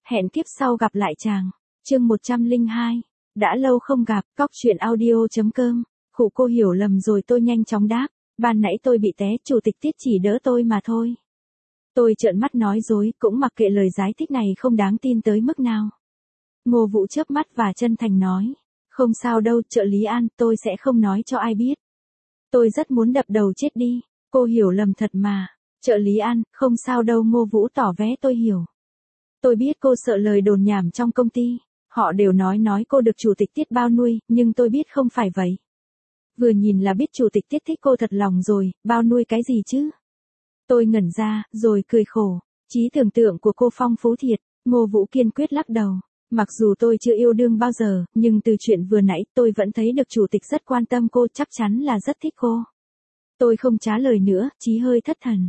hẹn kiếp sau gặp lại chàng. Chương 102. Đã lâu không gặp, cóc truyện audio.com. Khụ cô hiểu lầm rồi, tôi nhanh chóng đáp. Ban nãy tôi bị té, chủ tịch Tiết chỉ đỡ tôi mà thôi. Tôi trợn mắt nói dối, cũng mặc kệ lời giải thích này không đáng tin tới mức nào. Ngô Vũ chớp mắt và chân thành nói. Không sao đâu, trợ lý An, tôi sẽ không nói cho ai biết. Tôi rất muốn đập đầu chết đi. Cô hiểu lầm thật mà. Trợ lý An, không sao đâu. Ngô Vũ tỏ vẻ tôi hiểu. Tôi biết cô sợ lời đồn nhảm trong công ty. Họ đều nói cô được chủ tịch Tiết bao nuôi, nhưng tôi biết không phải vậy. Vừa nhìn là biết chủ tịch Tiết thích cô thật lòng rồi, bao nuôi cái gì chứ? Tôi ngẩn ra, rồi cười khổ. Trí tưởng tượng của cô phong phú thiệt. Ngô Vũ kiên quyết lắc đầu. Mặc dù tôi chưa yêu đương bao giờ, nhưng từ chuyện vừa nãy tôi vẫn thấy được chủ tịch rất quan tâm cô, chắc chắn là rất thích cô. Tôi không trả lời nữa, Chí hơi thất thần.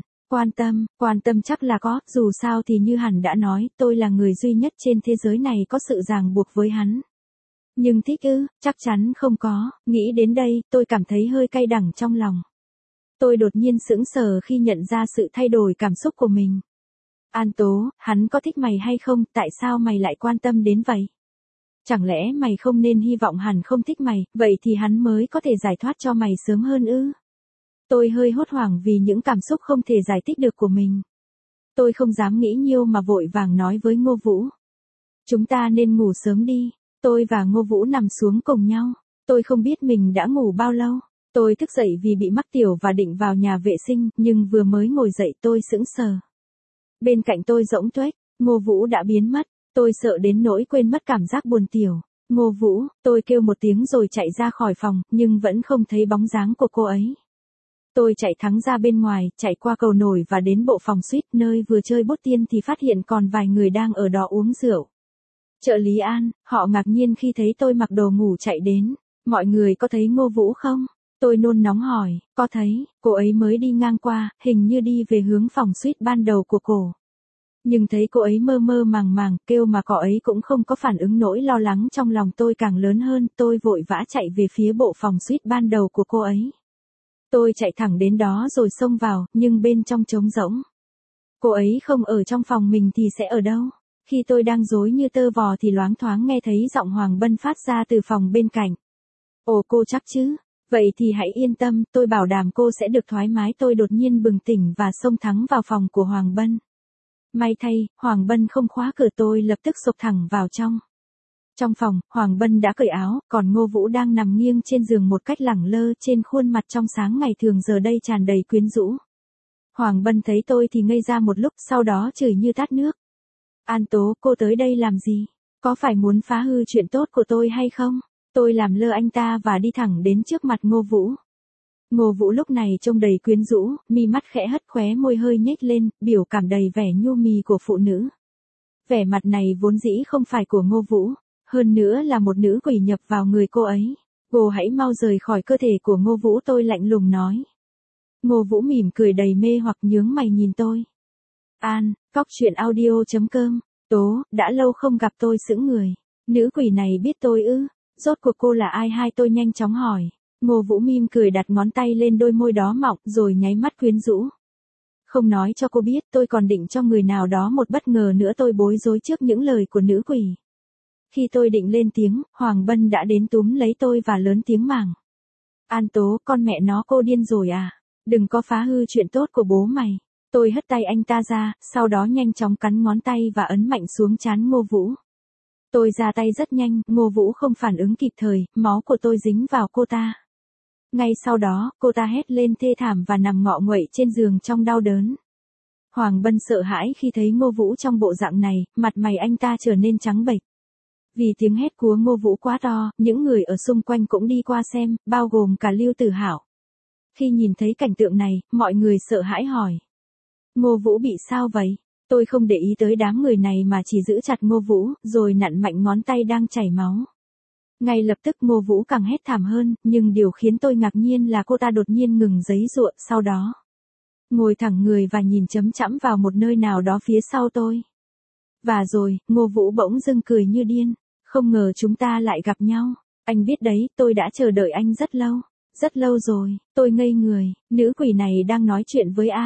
Quan tâm chắc là có, dù sao thì như hẳn đã nói, tôi là người duy nhất trên thế giới này có sự ràng buộc với hắn. Nhưng thích ư, chắc chắn không có. Nghĩ đến đây, tôi cảm thấy hơi cay đắng trong lòng. Tôi đột nhiên sững sờ khi nhận ra sự thay đổi cảm xúc của mình. An Tố, hắn có thích mày hay không, tại sao mày lại quan tâm đến vậy? Chẳng lẽ mày không nên hy vọng hắn không thích mày, vậy thì hắn mới có thể giải thoát cho mày sớm hơn ư? Tôi hơi hốt hoảng vì những cảm xúc không thể giải thích được của mình. Tôi không dám nghĩ nhiều mà vội vàng nói với Ngô Vũ. Chúng ta nên ngủ sớm đi. Tôi và Ngô Vũ nằm xuống cùng nhau. Tôi không biết mình đã ngủ bao lâu. Tôi thức dậy vì bị mắc tiểu và định vào nhà vệ sinh, nhưng vừa mới ngồi dậy tôi sững sờ. Bên cạnh tôi rỗng tuếch, Ngô Vũ đã biến mất. Tôi sợ đến nỗi quên mất cảm giác buồn tiểu. Ngô Vũ, tôi kêu một tiếng rồi chạy ra khỏi phòng, nhưng vẫn không thấy bóng dáng của cô ấy. Tôi chạy thẳng ra bên ngoài, chạy qua cầu nổi và đến bộ phòng suite nơi vừa chơi bốt tiên thì phát hiện còn vài người đang ở đó uống rượu. Trợ lý An, họ ngạc nhiên khi thấy tôi mặc đồ ngủ chạy đến. Mọi người có thấy Ngô Vũ không? Tôi nôn nóng hỏi, có thấy, cô ấy mới đi ngang qua, hình như đi về hướng phòng suite ban đầu của cô. Nhưng thấy cô ấy mơ mơ màng màng, kêu mà cậu ấy cũng không có phản ứng, nỗi lo lắng trong lòng tôi càng lớn hơn, tôi vội vã chạy về phía bộ phòng suite ban đầu của cô ấy. Tôi chạy thẳng đến đó rồi xông vào, nhưng bên trong trống rỗng. Cô ấy không ở trong phòng mình thì sẽ ở đâu? Khi tôi đang rối như tơ vò thì loáng thoáng nghe thấy giọng Hoàng Bân phát ra từ phòng bên cạnh. Ồ, cô chắc chứ? Vậy thì hãy yên tâm, tôi bảo đảm cô sẽ được thoải mái. Tôi đột nhiên bừng tỉnh và xông thẳng vào phòng của Hoàng Bân. May thay, Hoàng Bân không khóa cửa, tôi lập tức xộc thẳng vào trong. Trong phòng, Hoàng Bân đã cởi áo, còn Ngô Vũ đang nằm nghiêng trên giường một cách lẳng lơ, trên khuôn mặt trong sáng ngày thường giờ đây tràn đầy quyến rũ. Hoàng Bân thấy tôi thì ngây ra một lúc, sau đó chửi như tát nước. An Tố, cô tới đây làm gì? Có phải muốn phá hư chuyện tốt của tôi hay không? Tôi làm lơ anh ta và đi thẳng đến trước mặt Ngô Vũ. Ngô Vũ lúc này trông đầy quyến rũ, mi mắt khẽ hất, khóe môi hơi nhếch lên, biểu cảm đầy vẻ nhu mì của phụ nữ. Vẻ mặt này vốn dĩ không phải của Ngô Vũ, hơn nữa là một nữ quỷ nhập vào người cô ấy. Cô hãy mau rời khỏi cơ thể của Ngô Vũ, tôi lạnh lùng nói. Ngô Vũ mỉm cười đầy mê hoặc, nhướng mày nhìn tôi. An, cóc truyện audio.com. Tố, đã lâu không gặp. Tôi sững người. Nữ quỷ này biết tôi ư? Rốt cuộc cô là ai? Hai tôi nhanh chóng hỏi. Ngô Vũ mỉm cười đặt ngón tay lên đôi môi đó mọng rồi nháy mắt quyến rũ. Không nói cho cô biết, tôi còn định cho người nào đó một bất ngờ nữa. Tôi bối rối trước những lời của nữ quỷ. Khi tôi định lên tiếng, Hoàng Bân đã đến túm lấy tôi và lớn tiếng màng. An Tố, con mẹ nó, cô điên rồi à? Đừng có phá hư chuyện tốt của bố mày. Tôi hất tay anh ta ra, sau đó nhanh chóng cắn ngón tay và ấn mạnh xuống trán Ngô Vũ. Tôi ra tay rất nhanh, Ngô Vũ không phản ứng kịp thời, máu của tôi dính vào cô ta. Ngay sau đó, cô ta hét lên thê thảm và nằm ngọ nguậy trên giường trong đau đớn. Hoàng Bân sợ hãi khi thấy Ngô Vũ trong bộ dạng này, mặt mày anh ta trở nên trắng bệch. Vì tiếng hét của Ngô Vũ quá to, những người ở xung quanh cũng đi qua xem, bao gồm cả Lưu Tử Hạo. Khi nhìn thấy cảnh tượng này, mọi người sợ hãi hỏi. Ngô Vũ bị sao vậy? Tôi không để ý tới đám người này mà chỉ giữ chặt Ngô Vũ, rồi nặn mạnh ngón tay đang chảy máu. Ngay lập tức Ngô Vũ càng hét thảm hơn, nhưng điều khiến tôi ngạc nhiên là cô ta đột nhiên ngừng giãy giụa, sau đó ngồi thẳng người và nhìn chấm chẵm vào một nơi nào đó phía sau tôi. Và rồi, Ngô Vũ bỗng dưng cười như điên. Không ngờ chúng ta lại gặp nhau. Anh biết đấy, tôi đã chờ đợi anh rất lâu rồi. Tôi ngây người, nữ quỷ này đang nói chuyện với ai?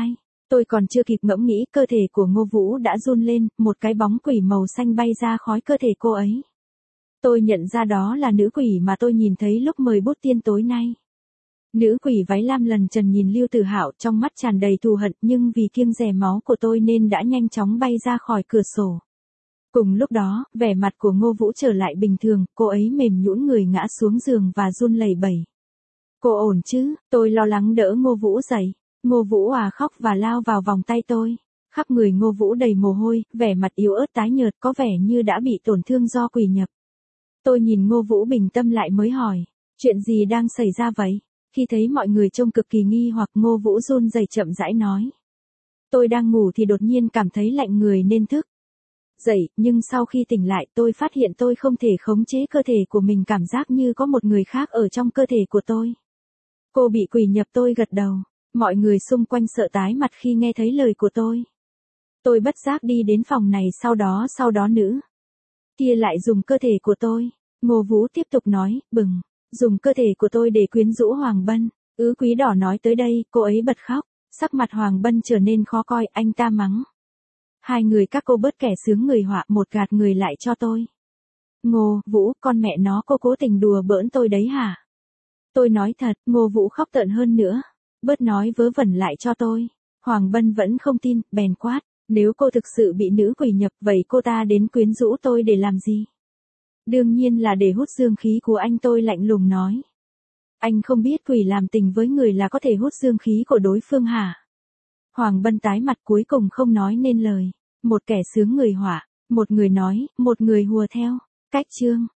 Tôi còn chưa kịp ngẫm nghĩ, cơ thể của Ngô Vũ đã run lên, một cái bóng quỷ màu xanh bay ra khói cơ thể cô ấy. Tôi nhận ra đó là nữ quỷ mà tôi nhìn thấy lúc mời bút tiên tối nay. Nữ quỷ váy lam lần trần nhìn Lưu Tử Hạo, trong mắt tràn đầy thù hận, nhưng vì kiêng dè máu của tôi nên đã nhanh chóng bay ra khỏi cửa sổ. Cùng lúc đó, vẻ mặt của Ngô Vũ trở lại bình thường, cô ấy mềm nhũn người ngã xuống giường và run lẩy bẩy. Cô ổn chứ? Tôi lo lắng đỡ Ngô Vũ dậy. Ngô Vũ khóc và lao vào vòng tay tôi. Khắp người Ngô Vũ đầy mồ hôi, vẻ mặt yếu ớt tái nhợt, có vẻ như đã bị tổn thương do quỷ nhập. Tôi nhìn Ngô Vũ bình tâm lại mới hỏi, chuyện gì đang xảy ra vậy? Khi thấy mọi người trông cực kỳ nghi hoặc, Ngô Vũ run rẩy chậm rãi nói. Tôi đang ngủ thì đột nhiên cảm thấy lạnh người nên thức dậy, nhưng sau khi tỉnh lại tôi phát hiện tôi không thể khống chế cơ thể của mình, cảm giác như có một người khác ở trong cơ thể của tôi. Cô bị quỷ nhập, tôi gật đầu. Mọi người xung quanh sợ tái mặt khi nghe thấy lời của tôi. Tôi bất giác đi đến phòng này, sau đó nữ kia lại dùng cơ thể của tôi. Ngô Vũ tiếp tục nói, dùng cơ thể của tôi để quyến rũ Hoàng Bân. Quý đỏ nói tới đây, cô ấy bật khóc. Sắc mặt Hoàng Bân trở nên khó coi, anh ta mắng. Hai người các cô bớt kẻ sướng người họa, một gạt người lại cho tôi. Ngô Vũ, con mẹ nó, cô cố tình đùa bỡn tôi đấy hả? Tôi nói thật. Ngô Vũ khóc tợn hơn nữa. Bớt nói vớ vẩn lại cho tôi. Hoàng Bân vẫn không tin, bèn quát. Nếu cô thực sự bị nữ quỷ nhập, vậy cô ta đến quyến rũ tôi để làm gì? Đương nhiên là để hút dương khí của anh, tôi lạnh lùng nói. Anh không biết quỷ làm tình với người là có thể hút dương khí của đối phương hả? Hoàng Bân tái mặt cuối cùng không nói nên lời. Một kẻ sướng người họa, một người nói, một người hùa theo. Cách chương